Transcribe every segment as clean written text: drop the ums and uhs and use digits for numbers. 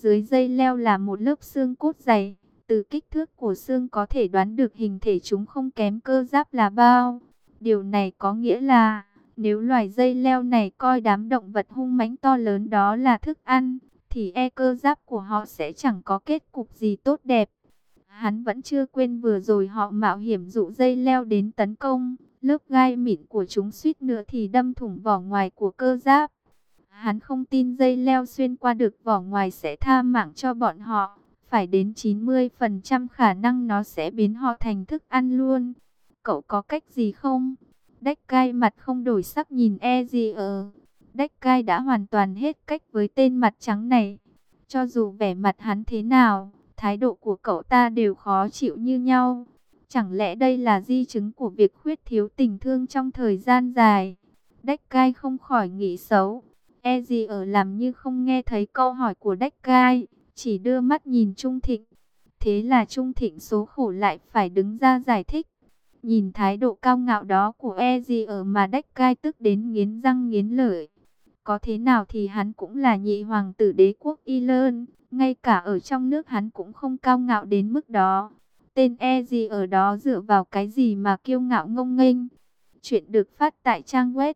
Dưới dây leo là một lớp xương cốt dày. Từ kích thước của xương có thể đoán được hình thể chúng không kém cơ giáp là bao. Điều này có nghĩa là, nếu loài dây leo này coi đám động vật hung mãnh to lớn đó là thức ăn, thì cơ giáp của họ sẽ chẳng có kết cục gì tốt đẹp. Hắn vẫn chưa quên vừa rồi họ mạo hiểm dụ dây leo đến tấn công. Lớp gai mịn của chúng suýt nữa thì đâm thủng vỏ ngoài của cơ giáp. Hắn không tin dây leo xuyên qua được vỏ ngoài sẽ tha mạng cho bọn họ. Phải đến 90% khả năng nó sẽ biến họ thành thức ăn luôn. Cậu có cách gì không? Deckard mặt không đổi sắc nhìn Ezreal. Deckard đã hoàn toàn hết cách với tên mặt trắng này. Cho dù vẻ mặt hắn thế nào, thái độ của cậu ta đều khó chịu như nhau. Chẳng lẽ đây là di chứng của việc khuyết thiếu tình thương trong thời gian dài? Deckard không khỏi nghĩ xấu. Ezreal làm như không nghe thấy câu hỏi của Deckard, chỉ đưa mắt nhìn Trung Thịnh. Thế là Trung Thịnh số khổ lại phải đứng ra giải thích. Nhìn thái độ cao ngạo đó của Ezreal mà Deckard tức đến nghiến răng nghiến lợi. Có thế nào thì hắn cũng là nhị hoàng tử đế quốc Ireland, ngay cả ở trong nước hắn cũng không cao ngạo đến mức đó. Tên Ezreal đó dựa vào cái gì mà kiêu ngạo ngông nghênh? Chuyện được phát tại trang web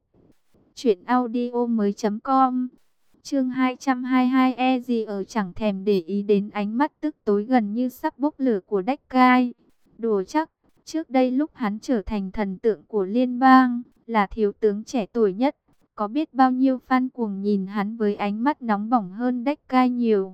truyệnaudiomoi.com. Chương 222. Ezreal chẳng thèm để ý đến ánh mắt tức tối gần như sắp bốc lửa của Deckard. Đùa chắc, trước đây lúc hắn trở thành thần tượng của liên bang, là thiếu tướng trẻ tuổi nhất, có biết bao nhiêu fan cuồng nhìn hắn với ánh mắt nóng bỏng hơn Deckard nhiều.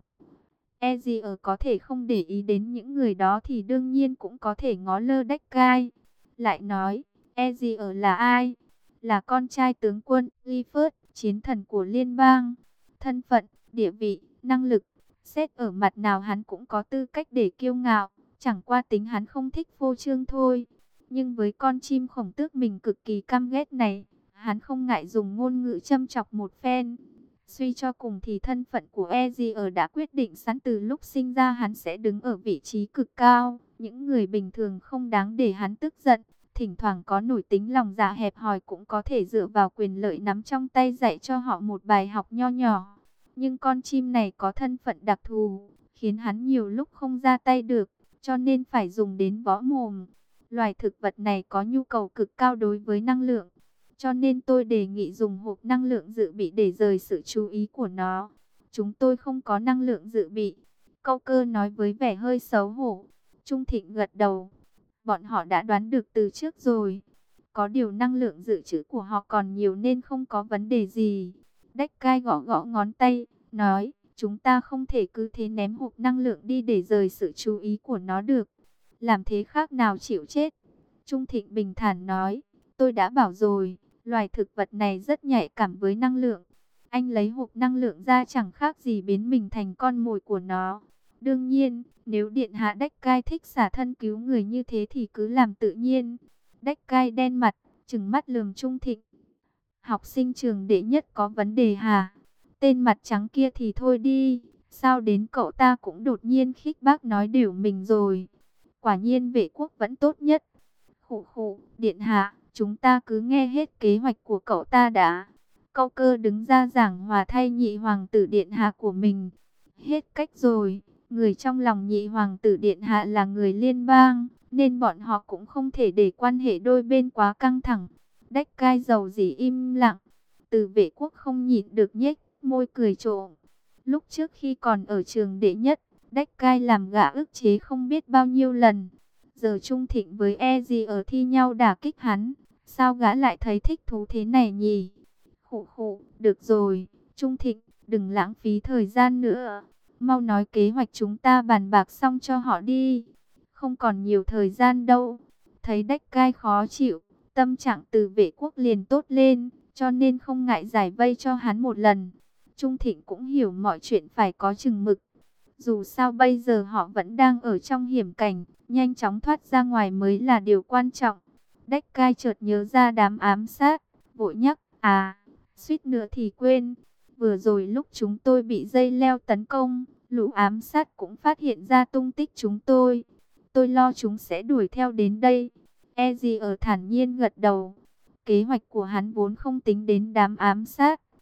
Ezreal có thể không để ý đến những người đó thì đương nhiên cũng có thể ngó lơ Deckard. Lại nói, Ezreal là ai? Là con trai tướng quân Clifford, chiến thần của liên bang. Thân phận, địa vị, năng lực, xét ở mặt nào hắn cũng có tư cách để kiêu ngạo. Chẳng qua tính hắn không thích phô trương thôi. Nhưng với con chim khổng tước mình cực kỳ căm ghét này, hắn không ngại dùng ngôn ngữ châm chọc một phen. Suy cho cùng thì thân phận của Ezreal đã quyết định sẵn từ lúc sinh ra hắn sẽ đứng ở vị trí cực cao. Những người bình thường không đáng để hắn tức giận. Thỉnh thoảng có nổi tính lòng dạ hẹp hòi cũng có thể dựa vào quyền lợi nắm trong tay dạy cho họ một bài học nho nhỏ. Nhưng con chim này có thân phận đặc thù, khiến hắn nhiều lúc không ra tay được, cho nên phải dùng đến võ mồm. Loài thực vật này có nhu cầu cực cao đối với năng lượng, cho nên tôi đề nghị dùng hộp năng lượng dự bị để rời sự chú ý của nó. Chúng tôi không có năng lượng dự bị, Câu Cơ nói với vẻ hơi xấu hổ. Trung Thịnh gật đầu. Bọn họ đã đoán được từ trước rồi. Có điều năng lượng dự trữ của họ còn nhiều nên không có vấn đề gì. Deckard gõ gõ ngón tay, nói, chúng ta không thể cứ thế ném hộp năng lượng đi để rời sự chú ý của nó được. Làm thế khác nào chịu chết. Trung Thịnh bình thản nói, tôi đã bảo rồi, loài thực vật này rất nhạy cảm với năng lượng. Anh lấy hộp năng lượng ra chẳng khác gì biến mình thành con mồi của nó. Đương nhiên, nếu điện hạ Deckard thích xả thân cứu người như thế thì cứ làm tự nhiên. Deckard đen mặt, trừng mắt lườm Trung Thịnh. Học sinh trường đệ nhất có vấn đề hả? Tên mặt trắng kia thì thôi đi. Sao đến cậu ta cũng đột nhiên khích bác nói điều mình rồi. Quả nhiên vệ quốc vẫn tốt nhất. Khụ khụ, điện hạ, chúng ta cứ nghe hết kế hoạch của cậu ta đã. Câu Cơ đứng ra giảng hòa thay nhị hoàng tử điện hạ của mình. Hết cách rồi. Người trong lòng nhị hoàng tử điện hạ là người liên bang, nên bọn họ cũng không thể để quan hệ đôi bên quá căng thẳng. Deckard dầu dĩ im lặng. Từ vệ quốc không nhịn được nhếch môi cười trộm. Lúc trước khi còn ở trường đệ nhất, Deckard làm gã ức chế không biết bao nhiêu lần. Giờ Trung Thịnh với Ezreal thi nhau đả kích hắn. Sao gã lại thấy thích thú thế này nhỉ? Khụ khụ, được rồi, Trung Thịnh, đừng lãng phí thời gian nữa. Mau nói kế hoạch chúng ta bàn bạc xong cho họ đi. Không còn nhiều thời gian đâu. Thấy Deckard khó chịu, tâm trạng từ vệ quốc liền tốt lên, cho nên không ngại giải vây cho hắn một lần. Trung Thịnh cũng hiểu mọi chuyện phải có chừng mực. Dù sao bây giờ họ vẫn đang ở trong hiểm cảnh, nhanh chóng thoát ra ngoài mới là điều quan trọng. Deckard chợt nhớ ra đám ám sát, vội nhắc, suýt nữa thì quên. Vừa rồi lúc chúng tôi bị dây leo tấn công, lũ ám sát cũng phát hiện ra tung tích chúng tôi. Tôi lo chúng sẽ đuổi theo đến đây. Ezreal thản nhiên gật đầu. Kế hoạch của hắn vốn không tính đến đám ám sát,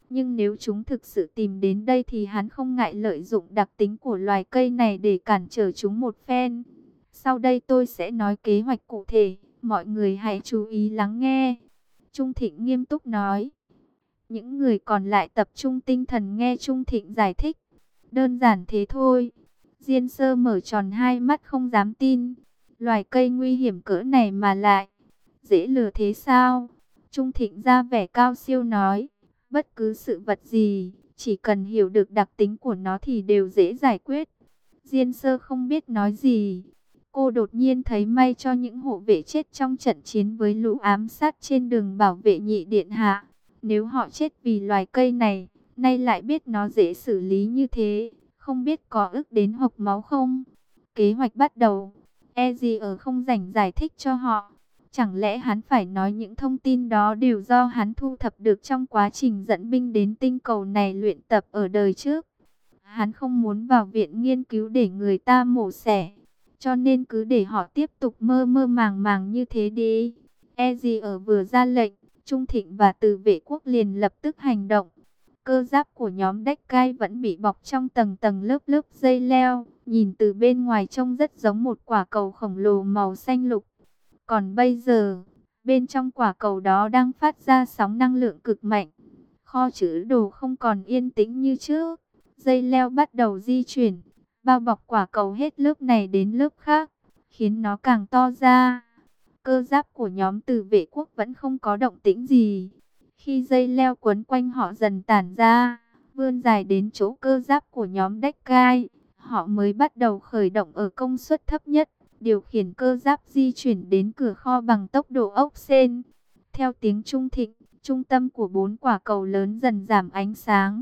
Nhưng nếu chúng thực sự tìm đến đây thì hắn không ngại lợi dụng đặc tính của loài cây này để cản trở chúng một phen. Sau đây tôi sẽ nói kế hoạch cụ thể, mọi người hãy chú ý lắng nghe. Trung Thịnh nghiêm túc nói. Những người còn lại tập trung tinh thần nghe Trung Thịnh giải thích. Đơn giản thế thôi. Diên Sơ mở tròn hai mắt không dám tin. Loài cây nguy hiểm cỡ này mà lại dễ lừa thế sao? Trung Thịnh ra vẻ cao siêu nói. Bất cứ sự vật gì, chỉ cần hiểu được đặc tính của nó thì đều dễ giải quyết. Diên Sơ không biết nói gì. Cô đột nhiên thấy may cho những hộ vệ chết trong trận chiến với lũ ám sát trên đường bảo vệ nhị điện hạ. Nếu họ chết vì loài cây này, nay lại biết nó dễ xử lý như thế, không biết có ức đến hộc máu không? Kế hoạch bắt đầu. E gì ở không rảnh giải thích cho họ. Chẳng lẽ hắn phải nói những thông tin đó đều do hắn thu thập được trong quá trình dẫn binh đến tinh cầu này luyện tập ở đời trước? Hắn không muốn vào viện nghiên cứu để người ta mổ xẻ, cho nên cứ để họ tiếp tục mơ mơ màng màng như thế đi. E gì ở vừa ra lệnh, Trung Thịnh và Từ Vệ Quốc liền lập tức hành động. Cơ giáp của nhóm Deckkai vẫn bị bọc trong tầng tầng lớp lớp dây leo, nhìn từ bên ngoài trông rất giống một quả cầu khổng lồ màu xanh lục. Còn bây giờ, bên trong quả cầu đó đang phát ra sóng năng lượng cực mạnh. Kho trữ đồ không còn yên tĩnh như trước. Dây leo bắt đầu di chuyển, bao bọc quả cầu hết lớp này đến lớp khác, khiến nó càng to ra. Cơ giáp của nhóm Từ Vệ Quốc vẫn không có động tĩnh gì. Khi dây leo quấn quanh họ dần tản ra, vươn dài đến chỗ cơ giáp của nhóm Deckkai, họ mới bắt đầu khởi động ở công suất thấp nhất, điều khiển cơ giáp di chuyển đến cửa kho bằng tốc độ ốc sên. Theo tiếng Trung Thịnh, trung tâm của 4 quả cầu lớn dần giảm ánh sáng.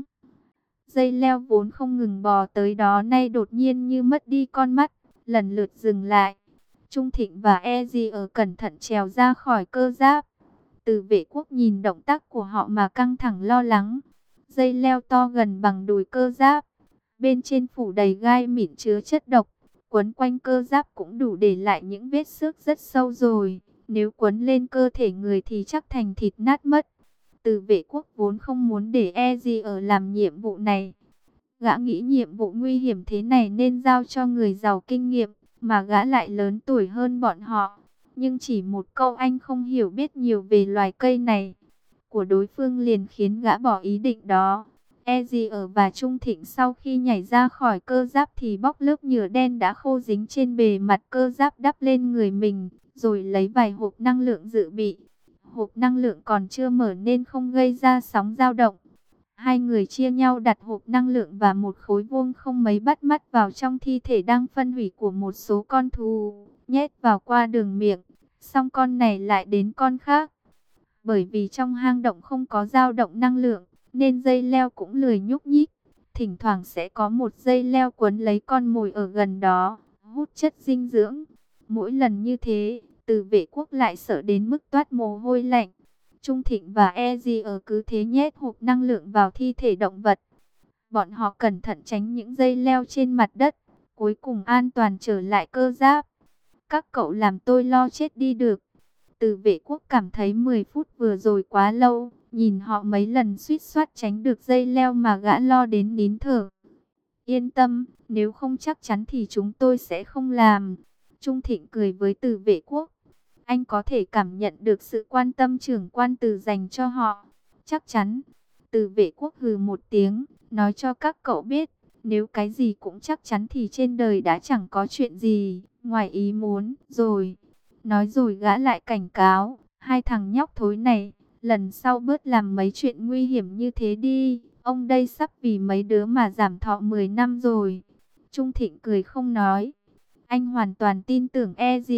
Dây leo vốn không ngừng bò tới đó nay đột nhiên như mất đi con mắt, lần lượt dừng lại. Trung Thịnh và E.G. ở cẩn thận trèo ra khỏi cơ giáp. Từ Vệ Quốc nhìn động tác của họ mà căng thẳng lo lắng. Dây leo to gần bằng đùi cơ giáp, bên trên phủ đầy gai mịn chứa chất độc. Quấn quanh cơ giáp cũng đủ để lại những vết xước rất sâu rồi. Nếu quấn lên cơ thể người thì chắc thành thịt nát mất. Từ Vệ Quốc vốn không muốn để E.G. ở làm nhiệm vụ này. Gã nghĩ nhiệm vụ nguy hiểm thế này nên giao cho người giàu kinh nghiệm, mà gã lại lớn tuổi hơn bọn họ. Nhưng chỉ một câu anh không hiểu biết nhiều về loài cây này của đối phương liền khiến gã bỏ ý định đó. E.G. ở và Trung Thịnh sau khi nhảy ra khỏi cơ giáp thì bóc lớp nhựa đen đã khô dính trên bề mặt cơ giáp đắp lên người mình, rồi lấy vài hộp năng lượng dự bị. Hộp năng lượng còn chưa mở nên không gây ra sóng dao động. Hai người chia nhau đặt hộp năng lượng và một khối vuông không mấy bắt mắt vào trong thi thể đang phân hủy của một số con thú, nhét vào qua đường miệng, xong con này lại đến con khác. Bởi vì trong hang động không có dao động năng lượng, nên dây leo cũng lười nhúc nhích. Thỉnh thoảng sẽ có một dây leo quấn lấy con mồi ở gần đó, hút chất dinh dưỡng. Mỗi lần như thế, Từ Vệ Quốc lại sợ đến mức toát mồ hôi lạnh. Trung Thịnh và E.G. ở cứ thế nhét hộp năng lượng vào thi thể động vật. Bọn họ cẩn thận tránh những dây leo trên mặt đất, cuối cùng an toàn trở lại cơ giáp. Các cậu làm tôi lo chết đi được. Từ Vệ Quốc cảm thấy 10 phút vừa rồi quá lâu, nhìn họ mấy lần suýt soát tránh được dây leo mà gã lo đến nín thở. Yên tâm, nếu không chắc chắn thì chúng tôi sẽ không làm. Trung Thịnh cười với Từ Vệ Quốc. Anh có thể cảm nhận được sự quan tâm trưởng quan Từ dành cho họ. Chắc chắn. Từ Vệ Quốc hừ một tiếng, nói cho các cậu biết, nếu cái gì cũng chắc chắn thì trên đời đã chẳng có chuyện gì ngoài ý muốn rồi. Nói rồi gã lại cảnh cáo, hai thằng nhóc thối này, lần sau bớt làm mấy chuyện nguy hiểm như thế đi. Ông đây sắp vì mấy đứa mà giảm thọ 10 năm rồi. Trung Thịnh cười không nói. Anh hoàn toàn tin tưởng E.G.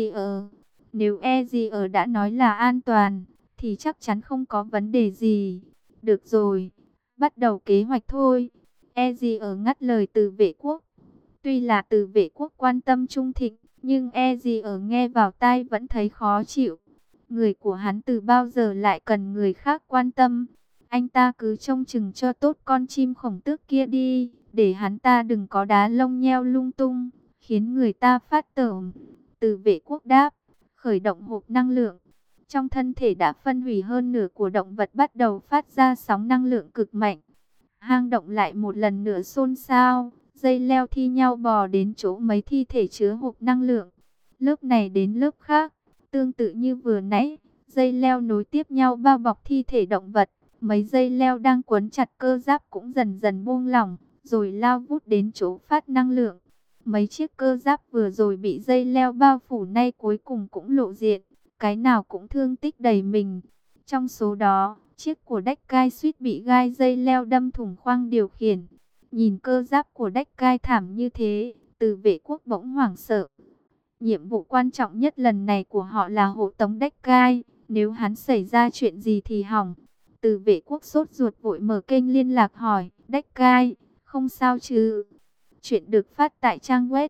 Nếu E.G. đã nói là an toàn, thì chắc chắn không có vấn đề gì. Được rồi, bắt đầu kế hoạch thôi. E.G. ngắt lời Từ Vệ Quốc. Tuy là Từ Vệ Quốc quan tâm Trung Thịnh, nhưng E.G. nghe vào tai vẫn thấy khó chịu. Người của hắn từ bao giờ lại cần người khác quan tâm. Anh ta cứ trông chừng cho tốt con chim khổng tước kia đi, để hắn ta đừng có đá lông nheo lung tung, khiến người ta phát tởm. Từ Vệ Quốc đáp, khởi động hộp năng lượng. Trong thân thể đã phân hủy hơn nửa của động vật bắt đầu phát ra sóng năng lượng cực mạnh. Hang động lại một lần nữa xôn xao, dây leo thi nhau bò đến chỗ mấy thi thể chứa hộp năng lượng. Lớp này đến lớp khác, tương tự như vừa nãy, dây leo nối tiếp nhau bao bọc thi thể động vật. Mấy dây leo đang quấn chặt cơ giáp cũng dần dần buông lỏng, rồi lao vút đến chỗ phát năng lượng. Mấy chiếc cơ giáp vừa rồi bị dây leo bao phủ nay cuối cùng cũng lộ diện, cái nào cũng thương tích đầy mình. Trong số đó, chiếc của Deckard suýt bị gai dây leo đâm thủng khoang điều khiển. Nhìn cơ giáp của Deckard thảm như thế, Từ Vệ Quốc bỗng hoảng sợ. Nhiệm vụ quan trọng nhất lần này của họ là hộ tống Deckard, nếu hắn xảy ra chuyện gì thì hỏng. Từ Vệ Quốc sốt ruột vội mở kênh liên lạc hỏi, Deckard, không sao chứ? Chuyện được phát tại trang web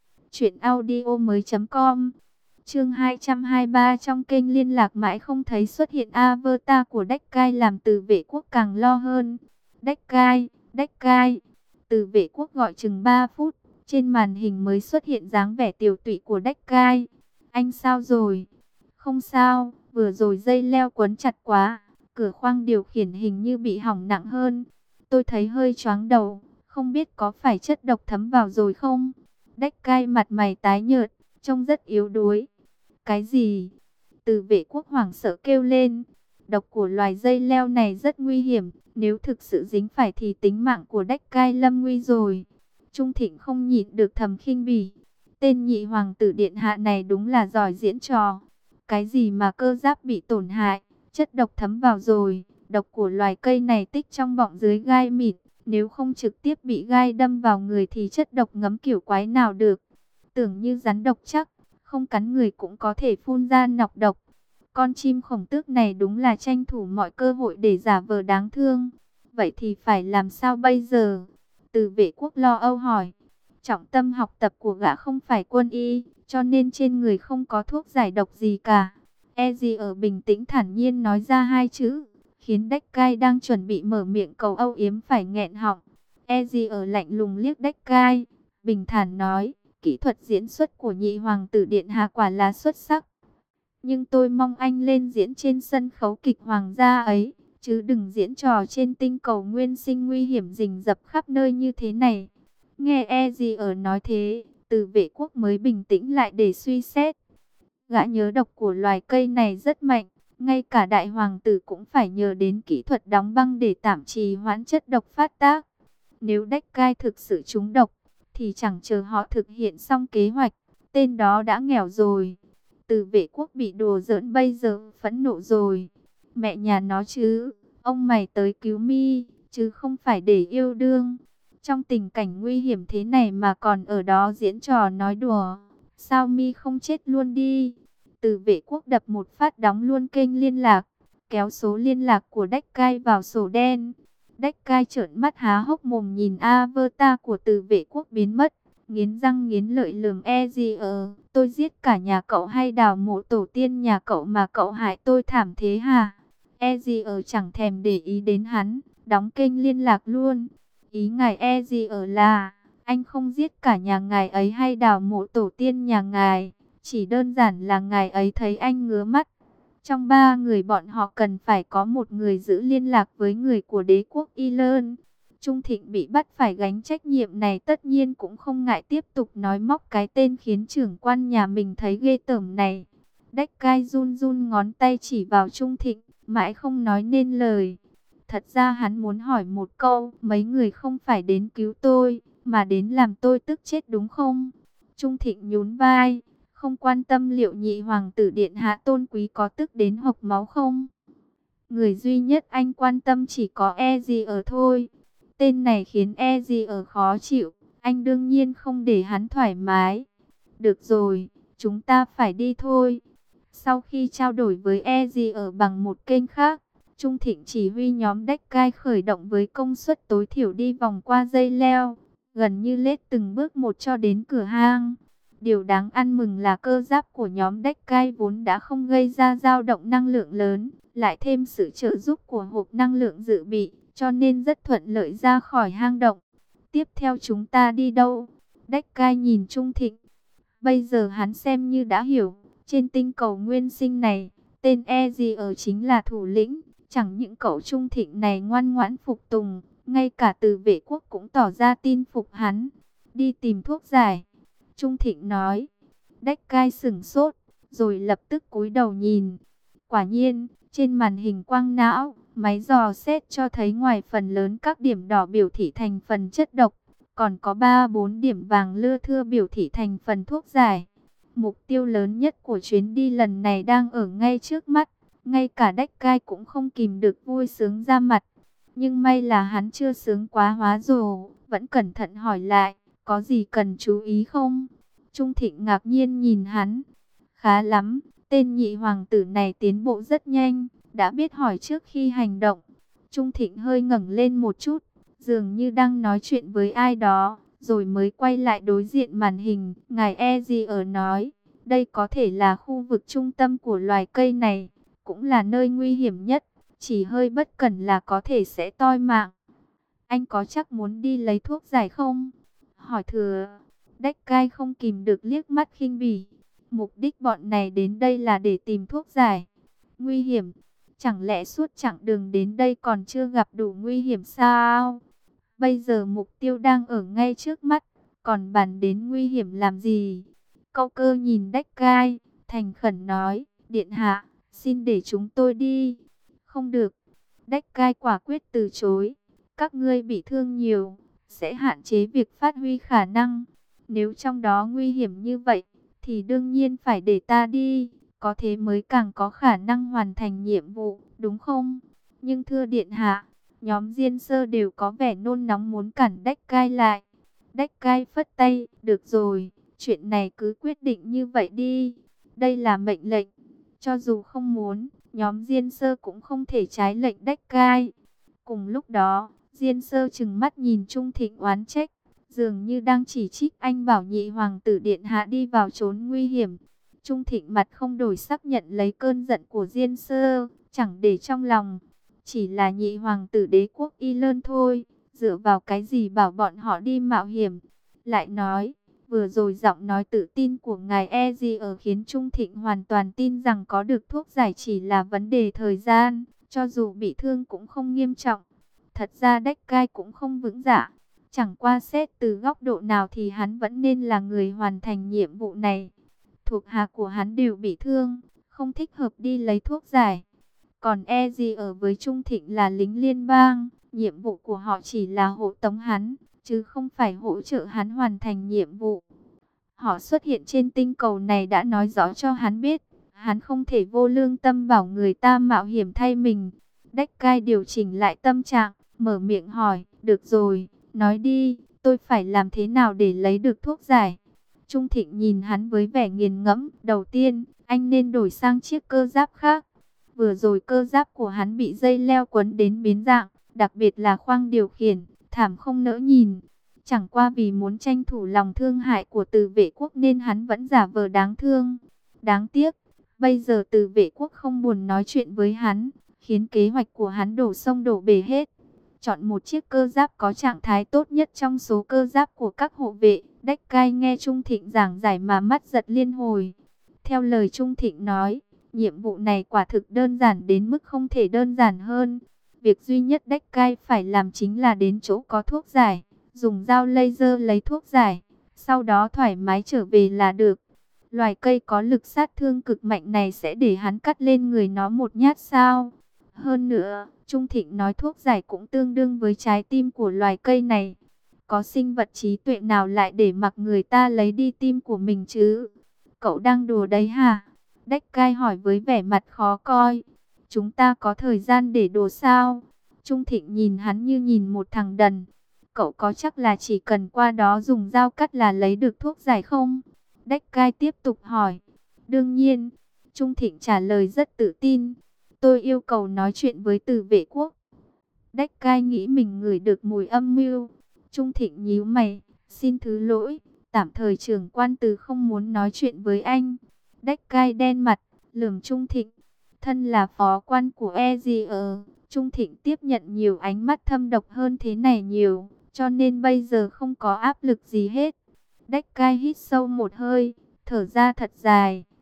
truyệnaudiomoi.com. Chương 223, trong kênh liên lạc mãi không thấy xuất hiện avatar của Deckard làm Từ Vệ Quốc càng lo hơn. Deckard, Deckard. Từ Vệ Quốc gọi chừng 3 phút, trên màn hình mới xuất hiện dáng vẻ tiều tụy của Deckard. Anh sao rồi? Không sao, vừa rồi dây leo quấn chặt quá, cửa khoang điều khiển hình như bị hỏng nặng hơn. Tôi thấy hơi choáng đầu, không biết có phải chất độc thấm vào rồi không? Deckard mặt mày tái nhợt, trông rất yếu đuối. Cái gì? Từ Vệ Quốc hoảng sợ kêu lên. Độc của loài dây leo này rất nguy hiểm, nếu thực sự dính phải thì tính mạng của Deckard lâm nguy rồi. Trung Thịnh không nhịn được thầm khinh bỉ. Tên nhị hoàng tử điện hạ này đúng là giỏi diễn trò. Cái gì mà cơ giáp bị tổn hại, chất độc thấm vào rồi. Độc của loài cây này tích trong bọng dưới gai mịn, nếu không trực tiếp bị gai đâm vào người thì chất độc ngấm kiểu quái nào được. Tưởng như rắn độc chắc, không cắn người cũng có thể phun ra nọc độc. Con chim khổng tước này đúng là tranh thủ mọi cơ hội để giả vờ đáng thương. Vậy thì phải làm sao bây giờ? Từ Vệ Quốc lo âu hỏi. Trọng tâm học tập của gã không phải quân y, cho nên trên người không có thuốc giải độc gì cả. Ezzy bình tĩnh thản nhiên nói ra hai chữ, khiến Deckard đang chuẩn bị mở miệng cầu âu yếm phải nghẹn họng. Ezzy lạnh lùng liếc Deckard, bình thản nói, kỹ thuật diễn xuất của nhị hoàng tử điện hạ quả là xuất sắc. Nhưng tôi mong anh lên diễn trên sân khấu kịch hoàng gia ấy, chứ đừng diễn trò trên tinh cầu nguyên sinh nguy hiểm rình rập khắp nơi như thế này. Nghe Ezzy nói thế, Từ Vệ Quốc mới bình tĩnh lại để suy xét. Gã nhớ độc của loài cây này rất mạnh, ngay cả đại hoàng tử cũng phải nhờ đến kỹ thuật đóng băng để tạm trì hoãn chất độc phát tác. Nếu Deckard thực sự trúng độc, thì chẳng chờ họ thực hiện xong kế hoạch, tên đó đã nghèo rồi. Từ Vệ Quốc bị đùa giỡn bây giờ phẫn nộ rồi. Mẹ nhà nó chứ, ông mày tới cứu mi, chứ không phải để yêu đương. Trong tình cảnh nguy hiểm thế này mà còn ở đó diễn trò nói đùa, sao mi không chết luôn đi? Từ Vệ Quốc đập một phát đóng luôn kênh liên lạc, kéo số liên lạc của Deckard vào sổ đen. Deckard trợn mắt há hốc mồm nhìn avatar của Từ Vệ Quốc biến mất, nghiến răng nghiến lợi lườm Ezzy, tôi giết cả nhà cậu hay đào mộ tổ tiên nhà cậu mà cậu hại tôi thảm thế hả? Ezzy chẳng thèm để ý đến hắn, đóng kênh liên lạc luôn. Ý ngài Ezzy là, anh không giết cả nhà ngài ấy hay đào mộ tổ tiên nhà ngài, chỉ đơn giản là ngài ấy thấy anh ngứa mắt. Trong ba người bọn họ cần phải có một người giữ liên lạc với người của đế quốc Ireland. Trung Thịnh bị bắt phải gánh trách nhiệm này tất nhiên cũng không ngại tiếp tục nói móc cái tên khiến trưởng quan nhà mình thấy ghê tởm này. Deckard run run ngón tay chỉ vào Trung Thịnh, mãi không nói nên lời. Thật ra hắn muốn hỏi một câu, mấy người không phải đến cứu tôi, mà đến làm tôi tức chết đúng không? Trung Thịnh nhún vai, không quan tâm liệu nhị hoàng tử điện hạ tôn quý có tức đến hộc máu không. Người duy nhất anh quan tâm chỉ có Ezzy thôi. Tên này khiến Ezzy khó chịu, anh đương nhiên không để hắn thoải mái. Được rồi, chúng ta phải đi thôi. Sau khi trao đổi với Ezzy bằng một kênh khác, Trung Thịnh chỉ huy nhóm Deckard khởi động với công suất tối thiểu đi vòng qua dây leo, gần như lết từng bước một cho đến cửa hang. Điều đáng ăn mừng là cơ giáp của nhóm Deckard vốn đã không gây ra dao động năng lượng lớn, lại thêm sự trợ giúp của hộp năng lượng dự bị, cho nên rất thuận lợi ra khỏi hang động. Tiếp theo chúng ta đi đâu? Deckard nhìn Trung Thịnh. Bây giờ hắn xem như đã hiểu, trên tinh cầu nguyên sinh này, Tên Ezier chính là thủ lĩnh, chẳng những cậu Trung Thịnh này ngoan ngoãn phục tùng, ngay cả Từ Vệ Quốc cũng tỏ ra tin phục hắn. Đi tìm thuốc giải, Trung Thịnh nói. Đách Cai sửng sốt, rồi lập tức cúi đầu nhìn. Quả nhiên, trên màn hình quang não, máy dò xét cho thấy ngoài phần lớn các điểm đỏ biểu thị thành phần chất độc, còn có 3-4 điểm vàng lưa thưa biểu thị thành phần thuốc giải. Mục tiêu lớn nhất của chuyến đi lần này đang ở ngay trước mắt, ngay cả Đách Cai cũng không kìm được vui sướng ra mặt. Nhưng may là hắn chưa sướng quá hóa rồ, vẫn cẩn thận hỏi lại, có gì cần chú ý không? Trung Thịnh ngạc nhiên nhìn hắn. Khá lắm, tên nhị hoàng tử này tiến bộ rất nhanh, đã biết hỏi trước khi hành động. Trung Thịnh hơi ngẩng lên một chút, dường như đang nói chuyện với ai đó, rồi mới quay lại đối diện màn hình. Ngài Ezier nói, đây có thể là khu vực trung tâm của loài cây này, cũng là nơi nguy hiểm nhất, chỉ hơi bất cẩn là có thể sẽ toi mạng. Anh có chắc muốn đi lấy thuốc giải không? Hỏi thừa. Đách Cai không kìm được liếc mắt khinh bỉ. Mục đích bọn này đến đây là để tìm thuốc giải. Nguy hiểm? Chẳng lẽ suốt chặng đường đến đây còn chưa gặp đủ nguy hiểm sao? Bây giờ mục tiêu đang ở ngay trước mắt, còn bàn đến nguy hiểm làm gì? Câu Cơ nhìn Đách Cai, thành khẩn nói, điện hạ, xin để chúng tôi đi. Không được. Đách Cai quả quyết từ chối. Các ngươi bị thương nhiều, sẽ hạn chế việc phát huy khả năng. Nếu trong đó nguy hiểm như vậy, thì đương nhiên phải để ta đi. Có thế mới càng có khả năng hoàn thành nhiệm vụ, đúng không? Nhưng thưa điện hạ, nhóm Diên Sơ đều có vẻ nôn nóng muốn cản Đách Cai lại. Đách Cai phất tay, được rồi, chuyện này cứ quyết định như vậy đi. Đây là mệnh lệnh. Cho dù không muốn, nhóm Diên Sơ cũng không thể trái lệnh Đách Cai. Cùng lúc đó, Diên Sơ trừng mắt nhìn Trung Thịnh oán trách, dường như đang chỉ trích anh bảo nhị hoàng tử điện hạ đi vào chốn nguy hiểm. Trung Thịnh mặt không đổi sắc nhận lấy cơn giận của Diên Sơ, chẳng để trong lòng. Chỉ là nhị hoàng tử đế quốc Y Lơn thôi, dựa vào cái gì bảo bọn họ đi mạo hiểm. Lại nói, vừa rồi giọng nói tự tin của ngài Ezier khiến Trung Thịnh hoàn toàn tin rằng có được thuốc giải chỉ là vấn đề thời gian, cho dù bị thương cũng không nghiêm trọng. Thật ra Đách Cai cũng không vững dạ, chẳng qua xét từ góc độ nào thì hắn vẫn nên là người hoàn thành nhiệm vụ này. Thuộc hạ của hắn đều bị thương, không thích hợp đi lấy thuốc giải. Còn Ezier với Trung Thịnh là lính liên bang, nhiệm vụ của họ chỉ là hộ tống hắn, chứ không phải hỗ trợ hắn hoàn thành nhiệm vụ. Họ xuất hiện trên tinh cầu này đã nói rõ cho hắn biết, hắn không thể vô lương tâm bảo người ta mạo hiểm thay mình. Đách Cai điều chỉnh lại tâm trạng, mở miệng hỏi, được rồi, nói đi, tôi phải làm thế nào để lấy được thuốc giải? Trung Thịnh nhìn hắn với vẻ nghiền ngẫm, đầu tiên, anh nên đổi sang chiếc cơ giáp khác. Vừa rồi cơ giáp của hắn bị dây leo quấn đến biến dạng, đặc biệt là khoang điều khiển, thảm không nỡ nhìn. Chẳng qua vì muốn tranh thủ lòng thương hại của Từ Vệ Quốc nên hắn vẫn giả vờ đáng thương. Đáng tiếc, bây giờ Từ Vệ Quốc không buồn nói chuyện với hắn, khiến kế hoạch của hắn đổ sông đổ bể hết. Chọn một chiếc cơ giáp có trạng thái tốt nhất trong số cơ giáp của các hộ vệ. Đách Cai nghe Trung Thịnh giảng giải mà mắt giật liên hồi. Theo lời Trung Thịnh nói, nhiệm vụ này quả thực đơn giản đến mức không thể đơn giản hơn. Việc duy nhất Đách Cai phải làm chính là đến chỗ có thuốc giải, dùng dao laser lấy thuốc giải, sau đó thoải mái trở về là được. Loài cây có lực sát thương cực mạnh này sẽ để hắn cắt lên người nó một nhát sao? Hơn nữa, Trung Thịnh nói thuốc giải cũng tương đương với trái tim của loài cây này. Có sinh vật trí tuệ nào lại để mặc người ta lấy đi tim của mình chứ? Cậu đang đùa đấy hả? Đách Cai hỏi với vẻ mặt khó coi. Chúng ta có thời gian để đùa sao? Trung Thịnh nhìn hắn như nhìn một thằng đần. Cậu có chắc là chỉ cần qua đó dùng dao cắt là lấy được thuốc giải không? Đách Cai tiếp tục hỏi. Đương nhiên, Trung Thịnh trả lời rất tự tin. Tôi yêu cầu nói chuyện với Từ Vệ Quốc. Đách Cai nghĩ mình ngửi được mùi âm mưu. Trung Thịnh nhíu mày, xin thứ lỗi, tạm thời trưởng quan Từ không muốn nói chuyện với anh. Đách Cai đen mặt, lườm Trung Thịnh. Thân là phó quan của Ezier, Trung Thịnh tiếp nhận nhiều ánh mắt thâm độc hơn thế này nhiều, cho nên bây giờ không có áp lực gì hết. Đách Cai hít sâu một hơi, thở ra thật dài,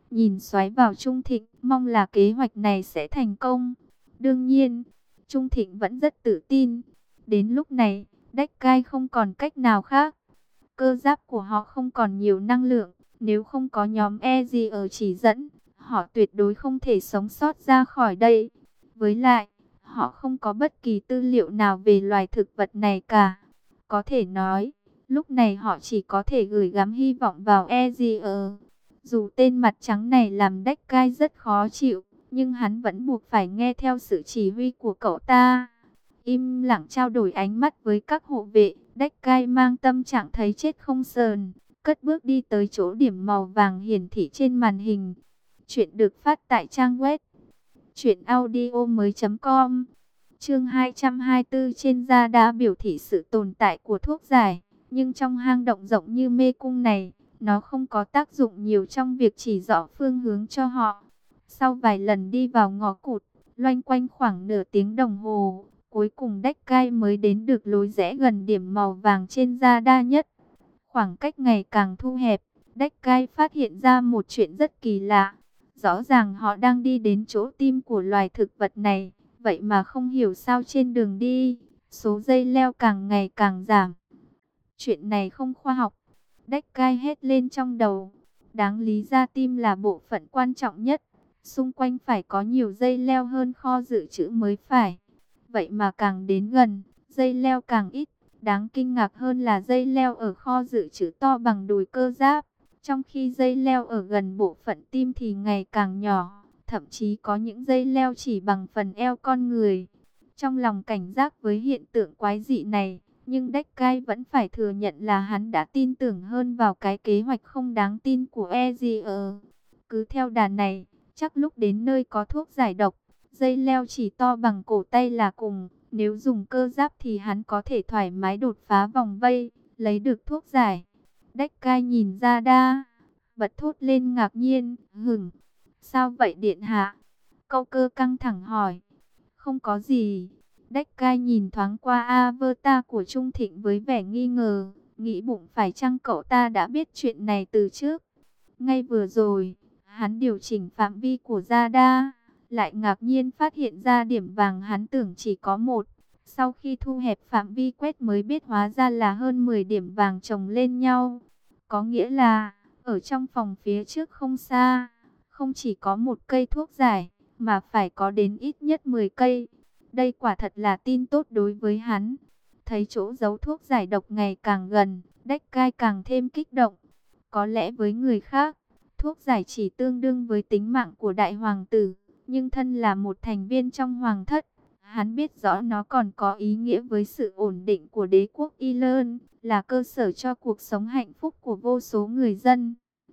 nhìn xoáy vào Trung Thịnh, mong là kế hoạch này sẽ thành công. Đương nhiên, Trung Thịnh vẫn rất tự tin. Đến lúc này, Đách Cai không còn cách nào khác. Cơ giáp của họ không còn nhiều năng lượng, nếu không có nhóm EZ ở chỉ dẫn, họ tuyệt đối không thể sống sót ra khỏi đây. Với lại, họ không có bất kỳ tư liệu nào về loài thực vật này cả. Có thể nói, lúc này họ chỉ có thể gửi gắm hy vọng vào EZ. Dù tên mặt trắng này làm Đách Cai rất khó chịu, nhưng hắn vẫn buộc phải nghe theo sự chỉ huy của cậu ta. Im lặng trao đổi ánh mắt với các hộ vệ, Đách Cai mang tâm trạng thấy chết không sờn, cất bước đi tới chỗ điểm màu vàng hiển thị trên màn hình. Chuyện được phát tại trang web truyệnaudiomoi.com. Chương 224, trên da đã biểu thị sự tồn tại của thuốc giải, nhưng trong hang động rộng như mê cung này, nó không có tác dụng nhiều trong việc chỉ rõ phương hướng cho họ. Sau vài lần đi vào ngõ cụt, loanh quanh khoảng nửa tiếng đồng hồ, cuối cùng Đách Cai mới đến được lối rẽ gần điểm màu vàng trên da đa nhất. Khoảng cách ngày càng thu hẹp, Đách Cai phát hiện ra một chuyện rất kỳ lạ. Rõ ràng họ đang đi đến chỗ tim của loài thực vật này, vậy mà không hiểu sao trên đường đi, số dây leo càng ngày càng giảm. Chuyện này không khoa học. Đách Cai hét lên trong đầu. Đáng lý ra tim là bộ phận quan trọng nhất. Xung quanh phải có nhiều dây leo hơn kho dự trữ mới phải. Vậy mà càng đến gần, dây leo càng ít. Đáng kinh ngạc hơn là dây leo ở kho dự trữ to bằng đùi cơ giáp. Trong khi dây leo ở gần bộ phận tim thì ngày càng nhỏ. Thậm chí có những dây leo chỉ bằng phần eo con người. Trong lòng cảnh giác với hiện tượng quái dị này, nhưng Đách Cai vẫn phải thừa nhận là hắn đã tin tưởng hơn vào cái kế hoạch không đáng tin của EZR. Cứ theo đà này, chắc lúc đến nơi có thuốc giải độc, dây leo chỉ to bằng cổ tay là cùng. Nếu dùng cơ giáp thì hắn có thể thoải mái đột phá vòng vây, lấy được thuốc giải. Đách Cai nhìn ra đa, bật thốt lên ngạc nhiên, hửng. Sao vậy điện hạ? Câu Cơ căng thẳng hỏi. Không có gì. Đách Cai nhìn thoáng qua avatar của Trung Thịnh với vẻ nghi ngờ, nghĩ bụng phải chăng cậu ta đã biết chuyện này từ trước. Ngay vừa rồi, hắn điều chỉnh phạm vi của radar, lại ngạc nhiên phát hiện ra điểm vàng hắn tưởng chỉ có một. Sau khi thu hẹp phạm vi quét mới biết hóa ra là hơn 10 điểm vàng chồng lên nhau. Có nghĩa là, ở trong phòng phía trước không xa, không chỉ có một cây thuốc giải, mà phải có đến ít nhất 10 cây. Đây quả thật là tin tốt đối với hắn. Thấy chỗ giấu thuốc giải độc ngày càng gần, Đách Cai càng thêm kích động. Có lẽ với người khác, thuốc giải chỉ tương đương với tính mạng của đại hoàng tử. Nhưng thân là một thành viên trong hoàng thất, hắn biết rõ nó còn có ý nghĩa với sự ổn định của đế quốc Ireland, là cơ sở cho cuộc sống hạnh phúc của vô số người dân.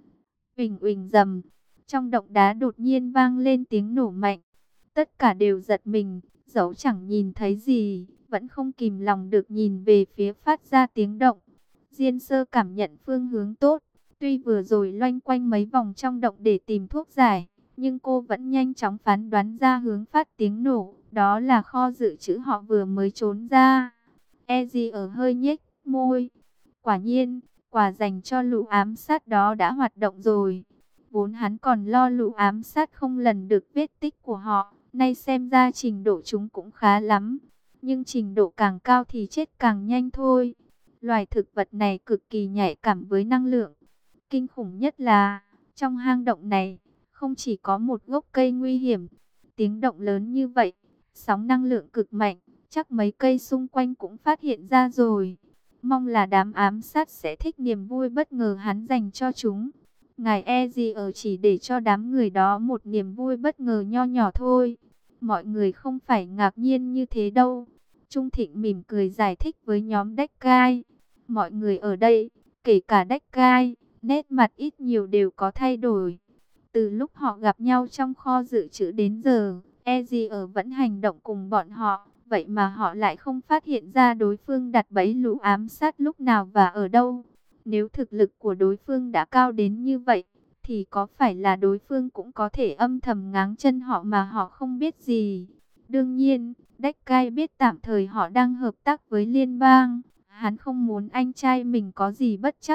Uỳnh uỳnh rầm, trong động đá đột nhiên vang lên tiếng nổ mạnh. Tất cả đều giật mình, dẫu chẳng nhìn thấy gì, vẫn không kìm lòng được nhìn về phía phát ra tiếng động. Diên Sơ cảm nhận phương hướng tốt, tuy vừa rồi loanh quanh mấy vòng trong động để tìm thuốc giải, nhưng cô vẫn nhanh chóng phán đoán ra hướng phát tiếng nổ, đó là kho dự trữ họ vừa mới trốn ra. Ezi ở hơi nhếch môi. Quả nhiên, quà dành cho lũ ám sát đó đã hoạt động rồi. Vốn hắn còn lo lũ ám sát không lần được vết tích của họ, nay xem ra trình độ chúng cũng khá lắm. Nhưng trình độ càng cao thì chết càng nhanh thôi. Loài thực vật này cực kỳ nhạy cảm với năng lượng. Kinh khủng nhất là, trong hang động này, không chỉ có một gốc cây nguy hiểm. Tiếng động lớn như vậy, sóng năng lượng cực mạnh, chắc mấy cây xung quanh cũng phát hiện ra rồi. Mong là đám ám sát sẽ thích niềm vui bất ngờ hắn dành cho chúng. Ngài E.G. chỉ để cho đám người đó một niềm vui bất ngờ nho nhỏ thôi. Mọi người không phải ngạc nhiên như thế đâu. Trung Thịnh mỉm cười giải thích với nhóm Đách Cai. Mọi người ở đây, kể cả Đách Cai, nét mặt ít nhiều đều có thay đổi. Từ lúc họ gặp nhau trong kho dự trữ đến giờ, E.G. vẫn hành động cùng bọn họ. Vậy mà họ lại không phát hiện ra đối phương đặt bẫy lũ ám sát lúc nào và ở đâu. Nếu thực lực của đối phương đã cao đến như vậy, thì có phải là đối phương cũng có thể âm thầm ngáng chân họ mà họ không biết gì. Đương nhiên, Đách Cai biết tạm thời họ đang hợp tác với liên bang. Hắn không muốn anh trai mình có gì bất trắc.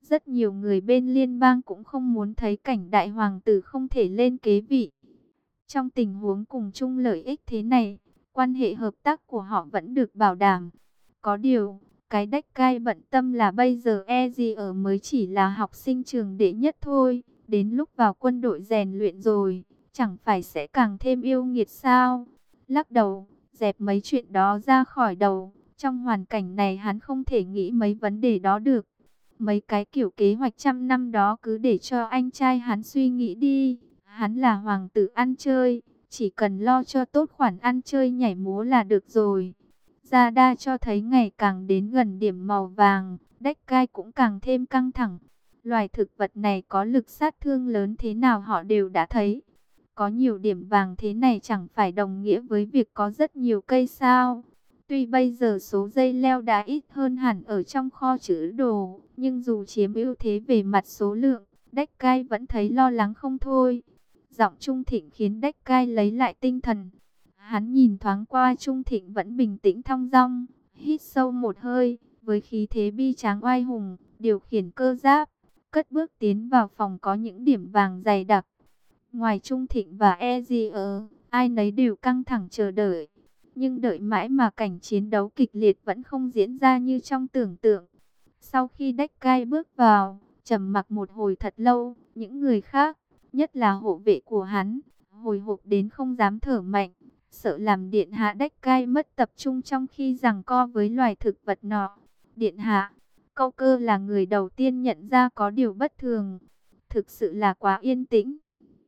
Rất nhiều người bên liên bang cũng không muốn thấy cảnh đại hoàng tử không thể lên kế vị. Trong tình huống cùng chung lợi ích thế này, quan hệ hợp tác của họ vẫn được bảo đảm. Có điều, cái đách cai bận tâm là bây giờ Ezier mới chỉ là học sinh trường đệ nhất thôi. Đến lúc vào quân đội rèn luyện rồi, chẳng phải sẽ càng thêm yêu nghiệt sao? Lắc đầu, dẹp mấy chuyện đó ra khỏi đầu. Trong hoàn cảnh này hắn không thể nghĩ mấy vấn đề đó được. Mấy cái kiểu kế hoạch trăm năm đó cứ để cho anh trai hắn suy nghĩ đi. Hắn là hoàng tử ăn chơi, chỉ cần lo cho tốt khoản ăn chơi nhảy múa là được rồi. Gia Đa cho thấy ngày càng đến gần điểm màu vàng, đách cai cũng càng thêm căng thẳng. Loài thực vật này có lực sát thương lớn thế nào họ đều đã thấy. Có nhiều điểm vàng thế này chẳng phải đồng nghĩa với việc có rất nhiều cây sao. Tuy bây giờ số dây leo đã ít hơn hẳn ở trong kho trữ đồ, nhưng dù chiếm ưu thế về mặt số lượng, đách cai vẫn thấy lo lắng không thôi. Giọng Trung Thịnh khiến đách cai lấy lại tinh thần. Hắn nhìn thoáng qua Trung Thịnh vẫn bình tĩnh thong dong, hít sâu một hơi, với khí thế bi tráng oai hùng, điều khiển cơ giáp, cất bước tiến vào phòng có những điểm vàng dày đặc. Ngoài Trung Thịnh và Ezier, ai nấy đều căng thẳng chờ đợi. Nhưng đợi mãi mà cảnh chiến đấu kịch liệt vẫn không diễn ra như trong tưởng tượng. Sau khi đách cai bước vào, trầm mặc một hồi thật lâu, những người khác, nhất là hộ vệ của hắn, hồi hộp đến không dám thở mạnh, sợ làm điện hạ đách cai mất tập trung trong khi giằng co với loài thực vật nọ. Điện hạ, Câu Cơ là người đầu tiên nhận ra có điều bất thường, thực sự là quá yên tĩnh.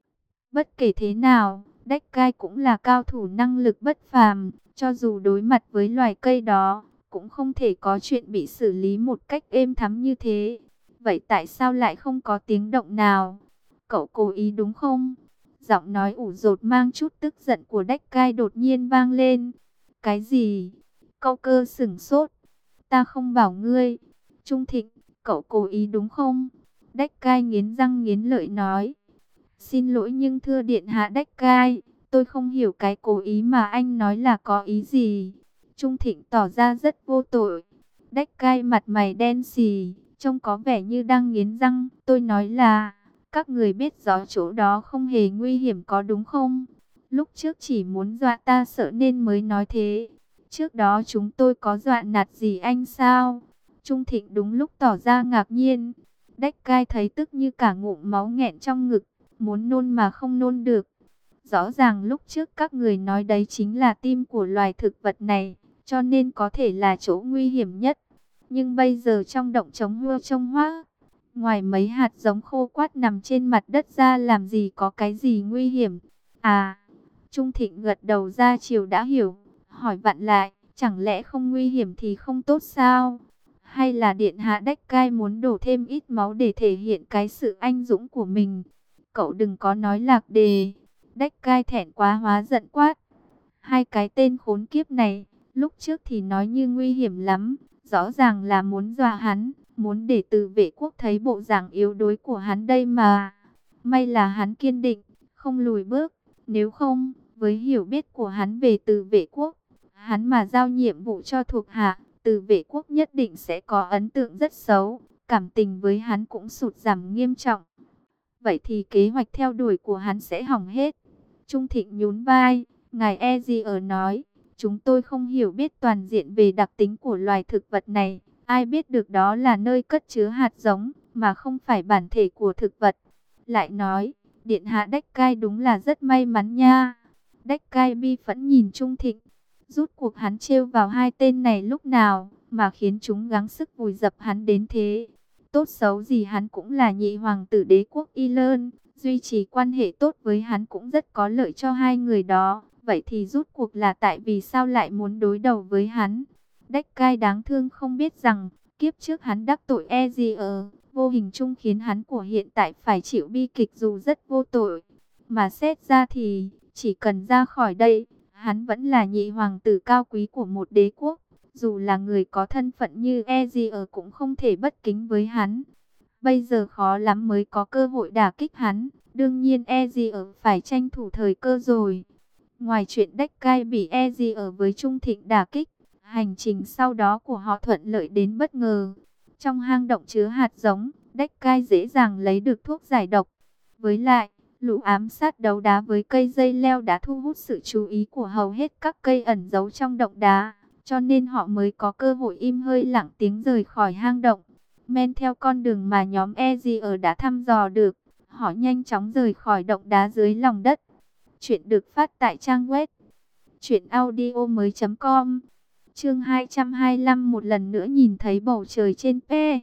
Bất kể thế nào, đách cai cũng là cao thủ năng lực bất phàm, cho dù đối mặt với loài cây đó, cũng không thể có chuyện bị xử lý một cách êm thấm như thế. Vậy tại sao lại không có tiếng động nào? Cậu cố ý đúng không? Giọng nói ủ dột mang chút tức giận của đách cai đột nhiên vang lên. Cái gì? Câu Cơ sửng sốt. Ta không bảo ngươi. Trung Thịnh, cậu cố ý đúng không? Đách cai nghiến răng nghiến lợi nói. Xin lỗi nhưng thưa điện hạ đách cai, tôi không hiểu cái cố ý mà anh nói là có ý gì. Trung Thịnh tỏ ra rất vô tội. Đách cai mặt mày đen xì, trông có vẻ như đang nghiến răng. Tôi nói là, các người biết rõ chỗ đó không hề nguy hiểm có đúng không? Lúc trước chỉ muốn dọa ta sợ nên mới nói thế. Trước đó chúng tôi có dọa nạt gì anh sao? Trung Thịnh đúng lúc tỏ ra ngạc nhiên. Đách cai thấy tức như cả ngụm máu nghẹn trong ngực, muốn nôn mà không nôn được. Rõ ràng lúc trước các người nói đấy chính là tim của loài thực vật này, cho nên có thể là chỗ nguy hiểm nhất. Nhưng bây giờ trong động trống hươu trông hoa, ngoài mấy hạt giống khô quát nằm trên mặt đất ra làm gì có cái gì nguy hiểm. À, Trung Thịnh gật đầu ra chiều đã hiểu, hỏi vặn lại, chẳng lẽ không nguy hiểm thì không tốt sao? Hay là điện hạ đách cai muốn đổ thêm ít máu để thể hiện cái sự anh dũng của mình? Cậu đừng có nói lạc đề. Đách cai thẹn quá hóa giận quát. Hai cái tên khốn kiếp này, lúc trước thì nói như nguy hiểm lắm, rõ ràng là muốn dọa hắn, muốn để Từ Vệ Quốc thấy bộ dạng yếu đuối của hắn đây mà. May là hắn kiên định, không lùi bước, nếu không, với hiểu biết của hắn về Từ Vệ Quốc, hắn mà giao nhiệm vụ cho thuộc hạ, Từ Vệ Quốc nhất định sẽ có ấn tượng rất xấu, cảm tình với hắn cũng sụt giảm nghiêm trọng. Vậy thì kế hoạch theo đuổi của hắn sẽ hỏng hết. Trung Thịnh nhún vai, ngài Ezier nói, chúng tôi không hiểu biết toàn diện về đặc tính của loài thực vật này. Ai biết được đó là nơi cất chứa hạt giống, mà không phải bản thể của thực vật. Lại nói, điện hạ đách cai đúng là rất may mắn nha. Đách cai bi phẫn nhìn Trung Thịnh, rút cuộc hắn trêu vào hai tên này lúc nào, mà khiến chúng gắng sức vùi dập hắn đến thế. Tốt xấu gì hắn cũng là nhị hoàng tử đế quốc Y Lơn, duy trì quan hệ tốt với hắn cũng rất có lợi cho hai người đó. Vậy thì rút cuộc là tại vì sao lại muốn đối đầu với hắn? Đách cai đáng thương không biết rằng, kiếp trước hắn đắc tội Ezier, vô hình chung khiến hắn của hiện tại phải chịu bi kịch dù rất vô tội. Mà xét ra thì, chỉ cần ra khỏi đây, hắn vẫn là nhị hoàng tử cao quý của một đế quốc. Dù là người có thân phận như Ezier cũng không thể bất kính với hắn. Bây giờ khó lắm mới có cơ hội đả kích hắn. Đương nhiên Ezier phải tranh thủ thời cơ rồi. Ngoài chuyện đách cai bị Ezier với Trung Thịnh đả kích, hành trình sau đó của họ thuận lợi đến bất ngờ. Trong hang động chứa hạt giống, Đách Cai dễ dàng lấy được thuốc giải độc. Với lại, lũ ám sát đấu đá với cây dây leo đã thu hút sự chú ý của hầu hết các cây ẩn giấu trong động đá, cho nên họ mới có cơ hội im hơi lặng tiếng rời khỏi hang động. Men theo con đường mà nhóm Ezier đã thăm dò được, họ nhanh chóng rời khỏi động đá dưới lòng đất. Chuyện được phát tại trang web truyệnaudiomoi.com. Chương 225, một lần nữa nhìn thấy bầu trời trên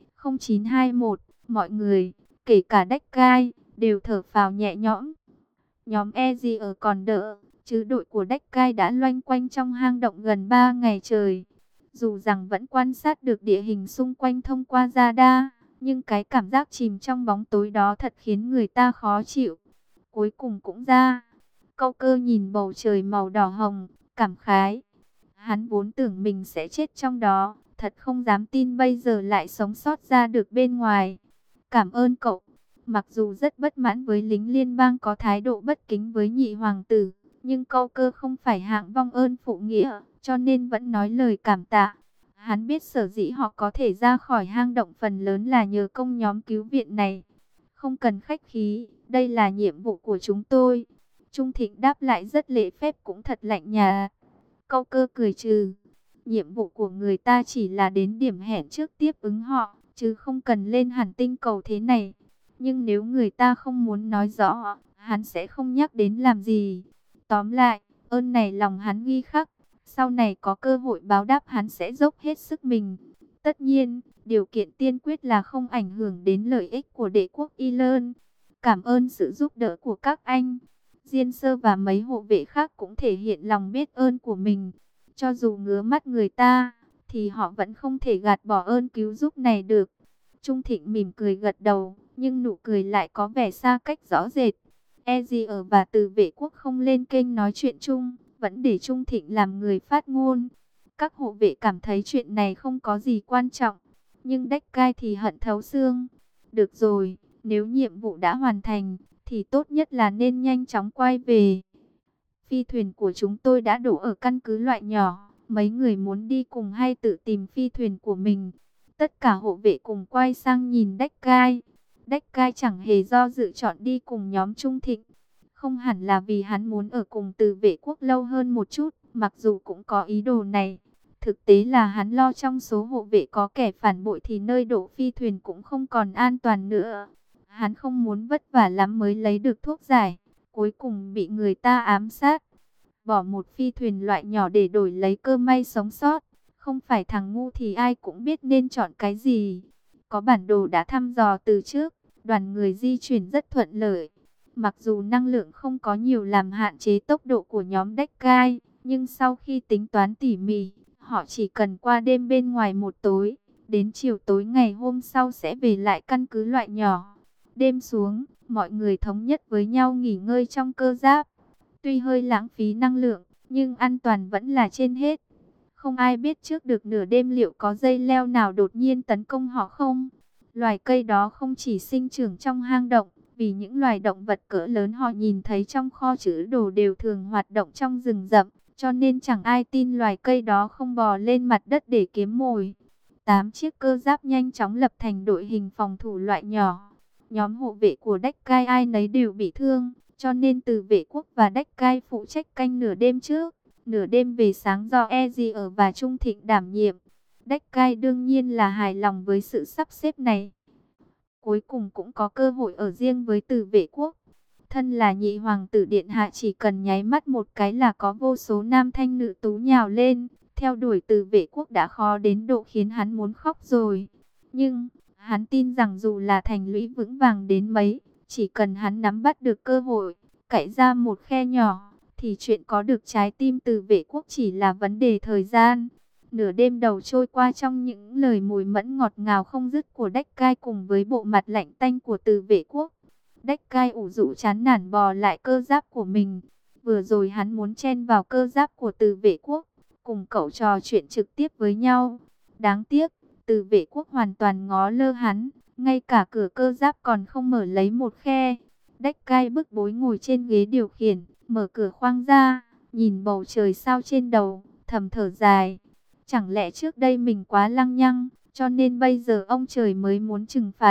P0921, mọi người, kể cả Đách Cai, đều thở phào nhẹ nhõm. Nhóm Ezier còn đỡ, chứ đội của Đách Cai đã loanh quanh trong hang động gần 3 ngày trời. Dù rằng vẫn quan sát được địa hình xung quanh thông qua radar, nhưng cái cảm giác chìm trong bóng tối đó thật khiến người ta khó chịu. Cuối cùng cũng ra. Câu Cơ nhìn bầu trời màu đỏ hồng, cảm khái. Hắn vốn tưởng mình sẽ chết trong đó, thật không dám tin bây giờ lại sống sót ra được bên ngoài. Cảm ơn cậu. Mặc dù rất bất mãn với lính liên bang có thái độ bất kính với nhị hoàng tử, nhưng Câu Cơ không phải hạng vong ơn phụ nghĩa, cho nên vẫn nói lời cảm tạ. Hắn biết sở dĩ họ có thể ra khỏi hang động phần lớn là nhờ công nhóm cứu viện này. Không cần khách khí, đây là nhiệm vụ của chúng tôi. Trung Thịnh đáp lại rất lễ phép cũng thật lạnh nhạt. Câu Cơ cười trừ. Nhiệm vụ của người ta chỉ là đến điểm hẹn trước tiếp ứng họ, chứ không cần lên hẳn tinh cầu thế này. Nhưng nếu người ta không muốn nói rõ, hắn sẽ không nhắc đến làm gì. Tóm lại, ơn này lòng hắn ghi khắc. Sau này có cơ hội báo đáp hắn sẽ dốc hết sức mình. Tất nhiên, điều kiện tiên quyết là không ảnh hưởng đến lợi ích của đế quốc Ireland. Cảm ơn sự giúp đỡ của các anh. Diên Sơ và mấy hộ vệ khác cũng thể hiện lòng biết ơn của mình. Cho dù ngứa mắt người ta, thì họ vẫn không thể gạt bỏ ơn cứu giúp này được. Trung Thịnh mỉm cười gật đầu, nhưng nụ cười lại có vẻ xa cách rõ rệt. Ezier và Từ Vệ Quốc không lên kênh nói chuyện chung, vẫn để Trung Thịnh làm người phát ngôn. Các hộ vệ cảm thấy chuyện này không có gì quan trọng, nhưng Đách Cai thì hận thấu xương. Được rồi, nếu nhiệm vụ đã hoàn thành, thì tốt nhất là nên nhanh chóng quay về. Phi thuyền của chúng tôi đã đổ ở căn cứ loại nhỏ, mấy người muốn đi cùng hay tự tìm phi thuyền của mình? Tất cả hộ vệ cùng quay sang nhìn Đách Cai. Đách Cai chẳng hề do dự chọn đi cùng nhóm Trung Thịnh. Không hẳn là vì hắn muốn ở cùng Từ Vệ Quốc lâu hơn một chút, mặc dù cũng có ý đồ này. Thực tế là hắn lo trong số hộ vệ có kẻ phản bội thì nơi đổ phi thuyền cũng không còn an toàn nữa. Hắn không muốn vất vả lắm mới lấy được thuốc giải, cuối cùng bị người ta ám sát. Bỏ một phi thuyền loại nhỏ để đổi lấy cơ may sống sót. Không phải thằng ngu thì ai cũng biết nên chọn cái gì. Có bản đồ đã thăm dò từ trước, đoàn người di chuyển rất thuận lợi. Mặc dù năng lượng không có nhiều làm hạn chế tốc độ của nhóm Đách Cai, nhưng sau khi tính toán tỉ mỉ, họ chỉ cần qua đêm bên ngoài một tối, đến chiều tối ngày hôm sau sẽ về lại căn cứ loại nhỏ. Đêm xuống, mọi người thống nhất với nhau nghỉ ngơi trong cơ giáp. Tuy hơi lãng phí năng lượng, nhưng an toàn vẫn là trên hết. Không ai biết trước được nửa đêm liệu có dây leo nào đột nhiên tấn công họ không. Loài cây đó không chỉ sinh trưởng trong hang động, vì những loài động vật cỡ lớn họ nhìn thấy trong kho trữ đồ đều thường hoạt động trong rừng rậm, cho nên chẳng ai tin loài cây đó không bò lên mặt đất để kiếm mồi. 8 chiếc cơ giáp nhanh chóng lập thành đội hình phòng thủ loại nhỏ. Nhóm hộ vệ của Đách Cai ai nấy đều bị thương, cho nên Từ Vệ Quốc và Đách Cai phụ trách canh nửa đêm trước. Nửa đêm về sáng do Ezier và Trung Thịnh đảm nhiệm. Đách Cai đương nhiên là hài lòng với sự sắp xếp này. Cuối cùng cũng có cơ hội ở riêng với Từ Vệ Quốc. Thân là nhị hoàng tử điện hạ, chỉ cần nháy mắt một cái là có vô số nam thanh nữ tú nhào lên. Theo đuổi Từ Vệ Quốc đã khó đến độ khiến hắn muốn khóc rồi. Nhưng hắn tin rằng dù là thành lũy vững vàng đến mấy, chỉ cần hắn nắm bắt được cơ hội, cạy ra một khe nhỏ, thì chuyện có được trái tim Từ Vệ Quốc chỉ là vấn đề thời gian. Nửa đêm đầu trôi qua trong những lời mùi mẫn ngọt ngào không dứt của Đách Cai cùng với bộ mặt lạnh tanh của Từ Vệ Quốc. Đách Cai ủ rũ chán nản bò lại cơ giáp của mình. Vừa rồi hắn muốn chen vào cơ giáp của Từ Vệ Quốc, cùng cậu trò chuyện trực tiếp với nhau. Đáng tiếc, Từ Vệ Quốc hoàn toàn ngó lơ hắn, ngay cả cửa cơ giáp còn không mở lấy một khe. Đách Cai bức bối ngồi trên ghế điều khiển, mở cửa khoang ra, nhìn bầu trời sao trên đầu, thầm thở dài. Chẳng lẽ trước đây mình quá lăng nhăng, cho nên bây giờ ông trời mới muốn trừng phạt.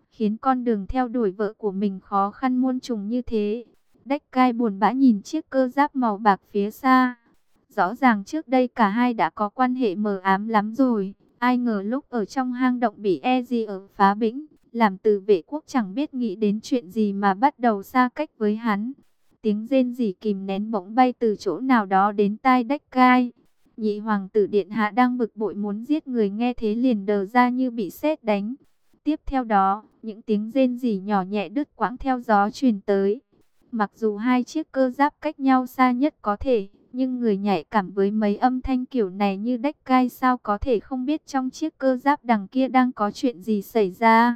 khiến con đường theo đuổi vợ của mình khó khăn muôn trùng như thế. Decca buồn bã nhìn chiếc cơ giáp màu bạc phía xa. Rõ ràng trước đây cả hai đã có quan hệ mờ ám lắm rồi. Ai ngờ lúc ở trong hang động bị Ezio phá bĩnh, làm Từ Vệ Quốc chẳng biết nghĩ đến chuyện gì mà bắt đầu xa cách với hắn. Tiếng rên rỉ kìm nén bỗng bay từ chỗ nào đó đến tai Decca. Nhị hoàng tử điện hạ đang bực bội muốn giết người, nghe thế liền đờ ra như bị sét đánh. Tiếp theo đó, những tiếng rên rỉ nhỏ nhẹ đứt quãng theo gió truyền tới. Mặc dù hai chiếc cơ giáp cách nhau xa nhất có thể, nhưng người nhạy cảm với mấy âm thanh kiểu này như Decca sao có thể không biết trong chiếc cơ giáp đằng kia đang có chuyện gì xảy ra.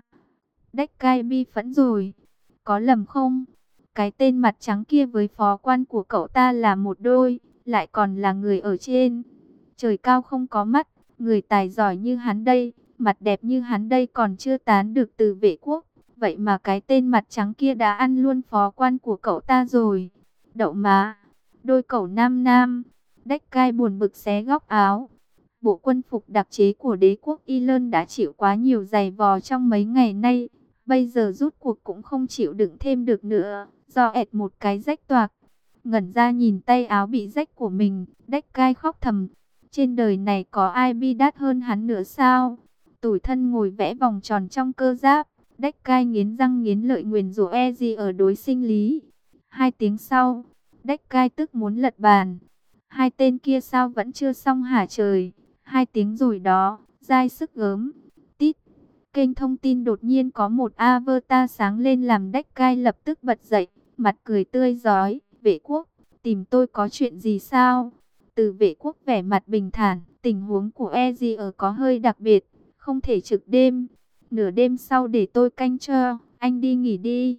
Decca bi phẫn rồi. Có lầm không? Cái tên mặt trắng kia với phó quan của cậu ta là một đôi, lại còn là người ở trên trời cao không có mắt. Người tài giỏi như hắn đây, mặt đẹp như hắn đây còn chưa tán được Từ Vệ Quốc. Vậy mà cái tên mặt trắng kia đã ăn luôn phó quan của cậu ta rồi. Đậu má, đôi cẩu nam nam. Decca buồn bực xé góc áo. Bộ quân phục đặc chế của đế quốc Ireland đã chịu quá nhiều giày vò trong mấy ngày nay. Bây giờ rút cuộc cũng không chịu đựng thêm được nữa. Do ẹt một cái rách toạc. Ngẩn ra nhìn tay áo bị rách của mình, Decca khóc thầm. Trên đời này có ai bi đát hơn hắn nữa sao? Tủi thân ngồi vẽ vòng tròn trong cơ giáp. Decca nghiến răng nghiến lợi nguyền rủa Ezio ở đối sinh lý. 2 tiếng sau, Decca tức muốn lật bàn. Hai tên kia sao vẫn chưa xong hả trời? 2 tiếng rồi đó, dai sức gớm. Tít, kênh thông tin đột nhiên có một avatar sáng lên làm Decca lập tức bật dậy, mặt cười tươi rói. Vệ Quốc, tìm tôi có chuyện gì sao? Từ Vệ Quốc vẻ mặt bình thản, tình huống của Ezio có hơi đặc biệt, không thể trực đêm. Nửa đêm sau để tôi canh cho, anh đi nghỉ đi.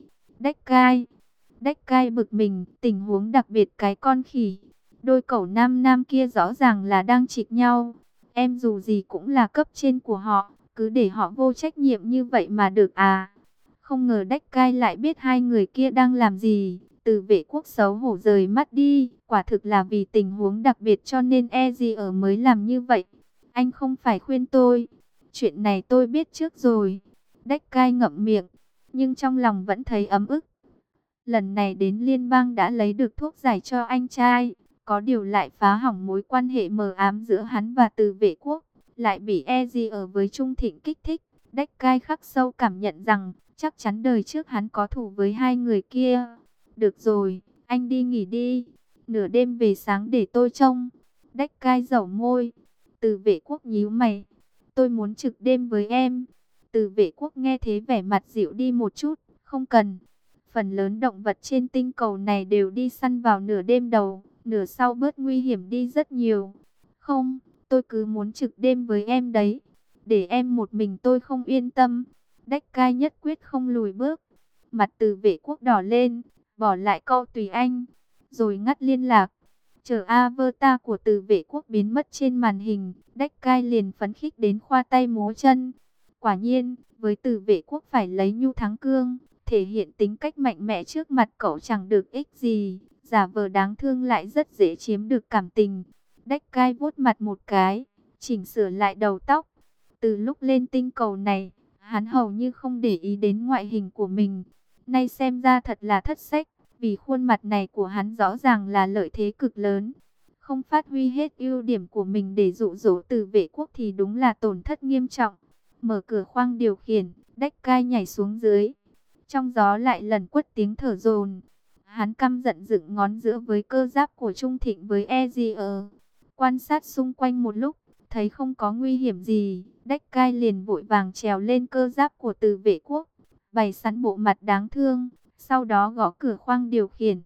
Decca bực mình, tình huống đặc biệt cái con khỉ. Đôi cẩu nam nam kia rõ ràng là đang chịch nhau. Em dù gì cũng là cấp trên của họ, cứ để họ vô trách nhiệm như vậy mà được à? Không ngờ Decca lại biết hai người kia đang làm gì. Từ Vệ Quốc xấu hổ rời mắt đi, quả thực là vì tình huống đặc biệt cho nên Ezio mới làm như vậy. Anh không phải khuyên tôi, chuyện này tôi biết trước rồi. Decca ngậm miệng, nhưng trong lòng vẫn thấy ấm ức. Lần này đến liên bang đã lấy được thuốc giải cho anh trai, có điều lại phá hỏng mối quan hệ mờ ám giữa hắn và Từ Vệ Quốc, lại bị Ezio với Trung Thịnh kích thích. Decca khắc sâu cảm nhận rằng chắc chắn đời trước hắn có thù với hai người kia. Được rồi, anh đi nghỉ đi. Nửa đêm về sáng để tôi trông. Decca dẩu môi. Từ Vệ Quốc nhíu mày. Tôi muốn trực đêm với em. Từ Vệ Quốc nghe thế vẻ mặt dịu đi một chút. Không cần. Phần lớn động vật trên tinh cầu này đều đi săn vào nửa đêm đầu. Nửa sau bớt nguy hiểm đi rất nhiều. Không, tôi cứ muốn trực đêm với em đấy. Để em một mình tôi không yên tâm. Decca nhất quyết không lùi bước. Mặt Từ Vệ Quốc đỏ lên. Bỏ lại câu tùy anh, rồi ngắt liên lạc. Chờ avatar của Từ Vệ Quốc biến mất trên màn hình, Decca liền phấn khích đến khoa tay múa chân. Quả nhiên, với Từ Vệ Quốc phải lấy nhu thắng cương, thể hiện tính cách mạnh mẽ trước mặt cậu chẳng được ích gì, giả vờ đáng thương lại rất dễ chiếm được cảm tình. Decca vuốt mặt một cái, chỉnh sửa lại đầu tóc. Từ lúc lên tinh cầu này, hắn hầu như không để ý đến ngoại hình của mình. Nay xem ra thật là thất sách, vì khuôn mặt này của hắn rõ ràng là lợi thế cực lớn. Không phát huy hết ưu điểm của mình để dụ dỗ Từ Vệ Quốc thì đúng là tổn thất nghiêm trọng. Mở cửa khoang điều khiển, Decca nhảy xuống dưới. Trong gió lại lần quất tiếng thở dồn. Hắn căm giận dựng ngón giữa với cơ giáp của Trung Thịnh với Ezio. Quan sát xung quanh một lúc, thấy không có nguy hiểm gì, Decca liền vội vàng trèo lên cơ giáp của Từ Vệ Quốc, bày sẵn bộ mặt đáng thương, sau đó gõ cửa khoang điều khiển.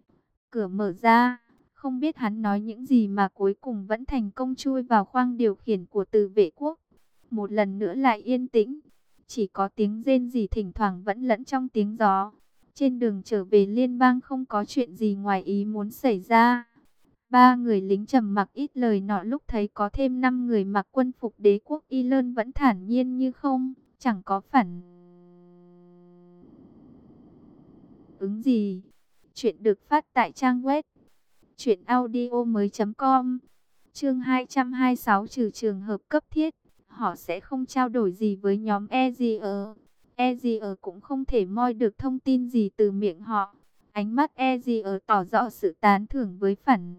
Cửa mở ra, không biết hắn nói những gì mà cuối cùng vẫn thành công chui vào khoang điều khiển của Từ Vệ Quốc. Một lần nữa lại yên tĩnh, chỉ có tiếng rên rỉ thỉnh thoảng vẫn lẫn trong tiếng gió. Trên đường trở về liên bang không có chuyện gì ngoài ý muốn xảy ra. 3 người lính trầm mặc ít lời nọ lúc thấy có thêm 5 người mặc quân phục đế quốc Ireland vẫn thản nhiên như không, chẳng có phản ứng gì. Chuyện được phát tại trang web truyệnaudiomoi.com. Chương 226 trừ trường hợp cấp thiết, họ sẽ không trao đổi gì với nhóm Ezio. Ezier cũng không thể moi được thông tin gì từ miệng họ. Ánh mắt Ezier tỏ rõ sự tán thưởng với phản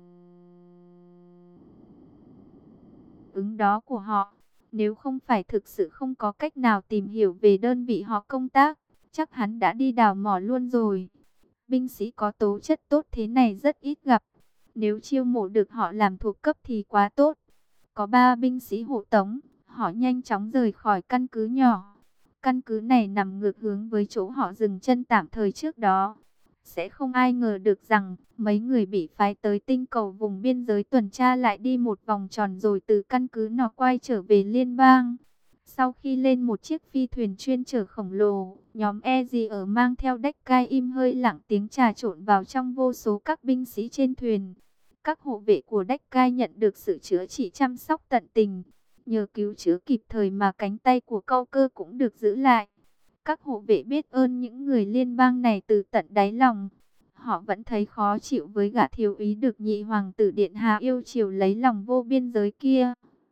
ứng đó của họ. Nếu không phải thực sự không có cách nào tìm hiểu về đơn vị họ công tác, chắc hắn đã đi đào mỏ luôn rồi. Binh sĩ có tố chất tốt thế này rất ít gặp. Nếu chiêu mộ được họ làm thuộc cấp thì quá tốt. Có 3 binh sĩ hộ tống, họ nhanh chóng rời khỏi căn cứ nhỏ. Căn cứ này nằm ngược hướng với chỗ họ dừng chân tạm thời trước đó. Sẽ không ai ngờ được rằng mấy người bị phái tới tinh cầu vùng biên giới tuần tra lại đi một vòng tròn rồi từ căn cứ nó quay trở về liên bang. Sau khi lên một chiếc phi thuyền chuyên chở khổng lồ, nhóm Ezier mang theo Deckard im hơi lặng tiếng trà trộn vào trong vô số các binh sĩ trên thuyền. Các hộ vệ của Deckard nhận được sự chữa trị chăm sóc tận tình. Nhờ cứu chữa kịp thời mà cánh tay của Câu Cơ cũng được giữ lại. Các hộ vệ biết ơn những người liên bang này từ tận đáy lòng. Họ vẫn thấy khó chịu với gã thiếu úy được nhị hoàng tử điện hạ yêu chiều lấy lòng vô biên giới kia.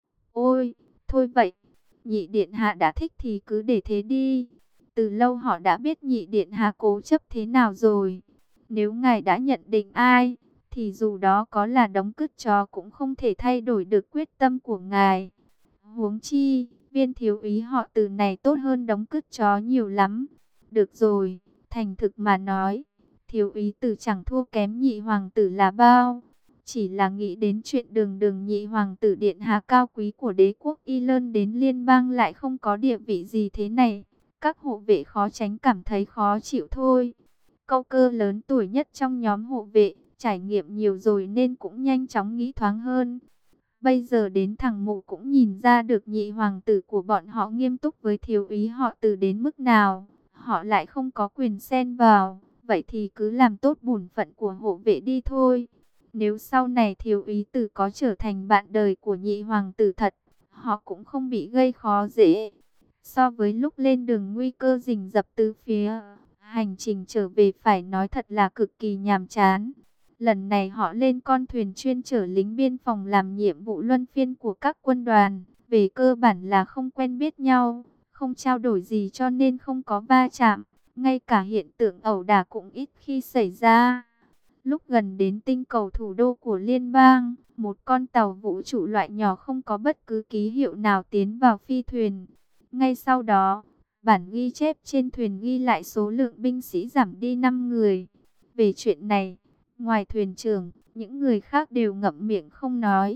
Ôi, thôi vậy, nhị điện hạ đã thích thì cứ để thế đi. Từ lâu họ đã biết nhị điện hạ cố chấp thế nào rồi. Nếu ngài đã nhận định ai, thì dù đó có là đống cứt chó cũng không thể thay đổi được quyết tâm của ngài. Huống chi, viên thiếu úy họ Từ này tốt hơn đống cứt chó nhiều lắm. Được rồi, thành thực mà nói, thiếu úy Từ chẳng thua kém nhị hoàng tử là bao. Chỉ là nghĩ đến chuyện đường đường nhị hoàng tử điện hạ cao quý của đế quốc Y Lơn đến liên bang lại không có địa vị gì thế này. Các hộ vệ khó tránh cảm thấy khó chịu thôi. Câu Cơ lớn tuổi nhất trong nhóm hộ vệ, trải nghiệm nhiều rồi nên cũng nhanh chóng nghĩ thoáng hơn. Bây giờ đến thằng mụ cũng nhìn ra được nhị hoàng tử của bọn họ nghiêm túc với thiếu úy họ Từ đến mức nào. Họ lại không có quyền xen vào. Vậy thì cứ làm tốt bổn phận của hộ vệ đi thôi. Nếu sau này thiếu úy Từ có trở thành bạn đời của nhị hoàng tử thật, họ cũng không bị gây khó dễ. So với lúc lên đường nguy cơ rình rập tứ phía, hành trình trở về phải nói thật là cực kỳ nhàm chán. Lần này họ lên con thuyền chuyên chở lính biên phòng làm nhiệm vụ luân phiên của các quân đoàn. Về cơ bản là không quen biết nhau, không trao đổi gì cho nên không có va chạm. Ngay cả hiện tượng ẩu đả cũng ít khi xảy ra. Lúc gần đến tinh cầu thủ đô của liên bang, một con tàu vũ trụ loại nhỏ không có bất cứ ký hiệu nào tiến vào phi thuyền. Ngay sau đó, bản ghi chép trên thuyền ghi lại số lượng binh sĩ giảm đi 5 người. Về chuyện này, ngoài thuyền trưởng, những người khác đều ngậm miệng không nói.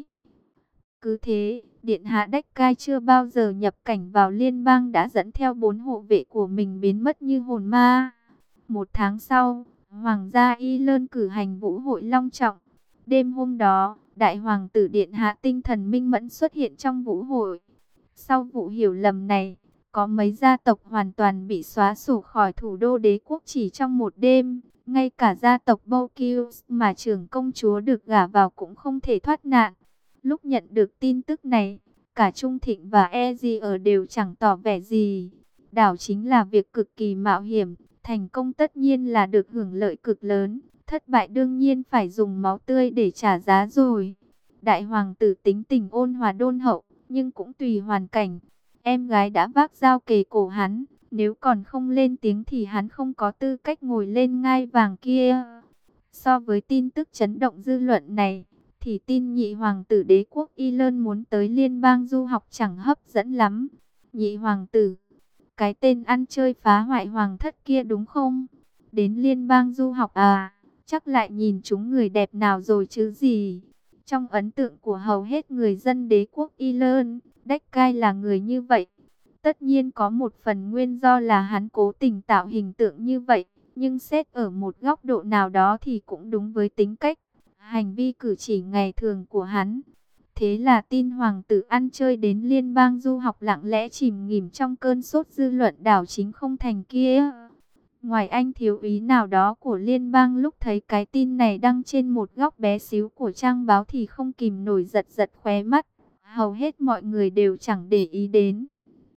Cứ thế, Điện hạ Deckard chưa bao giờ nhập cảnh vào liên bang đã dẫn theo 4 hộ vệ của mình biến mất như hồn ma. Một tháng sau, Hoàng gia Y Lơn cử hành vũ hội long trọng. Đêm hôm đó, Đại hoàng tử Điện hạ tinh thần minh mẫn xuất hiện trong vũ hội. Sau vụ hiểu lầm này, có mấy gia tộc hoàn toàn bị xóa sổ khỏi thủ đô đế quốc chỉ trong một đêm. Ngay cả gia tộc Bowkius mà trưởng công chúa được gả vào cũng không thể thoát nạn. Lúc nhận được tin tức này, cả Trung Thịnh và Ezier đều chẳng tỏ vẻ gì. Đảo chính là việc cực kỳ mạo hiểm, thành công tất nhiên là được hưởng lợi cực lớn, thất bại đương nhiên phải dùng máu tươi để trả giá rồi. Đại hoàng tử tính tình ôn hòa đôn hậu, nhưng cũng tùy hoàn cảnh. Em gái đã vác dao kề cổ hắn, nếu còn không lên tiếng thì hắn không có tư cách ngồi lên ngai vàng kia. So với tin tức chấn động dư luận này, thì tin nhị hoàng tử đế quốc Y Lơn muốn tới liên bang du học chẳng hấp dẫn lắm. Nhị hoàng tử, cái tên ăn chơi phá hoại hoàng thất kia đúng không? Đến liên bang du học à? Chắc lại nhìn chúng người đẹp nào rồi chứ gì? Trong ấn tượng của hầu hết người dân đế quốc Y Lơn, Deckard là người như vậy. Tất nhiên có một phần nguyên do là hắn cố tình tạo hình tượng như vậy, nhưng xét ở một góc độ nào đó thì cũng đúng với tính cách, hành vi cử chỉ ngày thường của hắn. Thế là tin hoàng tử ăn chơi đến liên bang du học lặng lẽ chìm nghỉm trong cơn sốt dư luận đảo chính không thành kia. Ngoài anh thiếu úy nào đó của liên bang lúc thấy cái tin này đăng trên một góc bé xíu của trang báo thì không kìm nổi giật giật khóe mắt. Hầu hết mọi người đều chẳng để ý đến.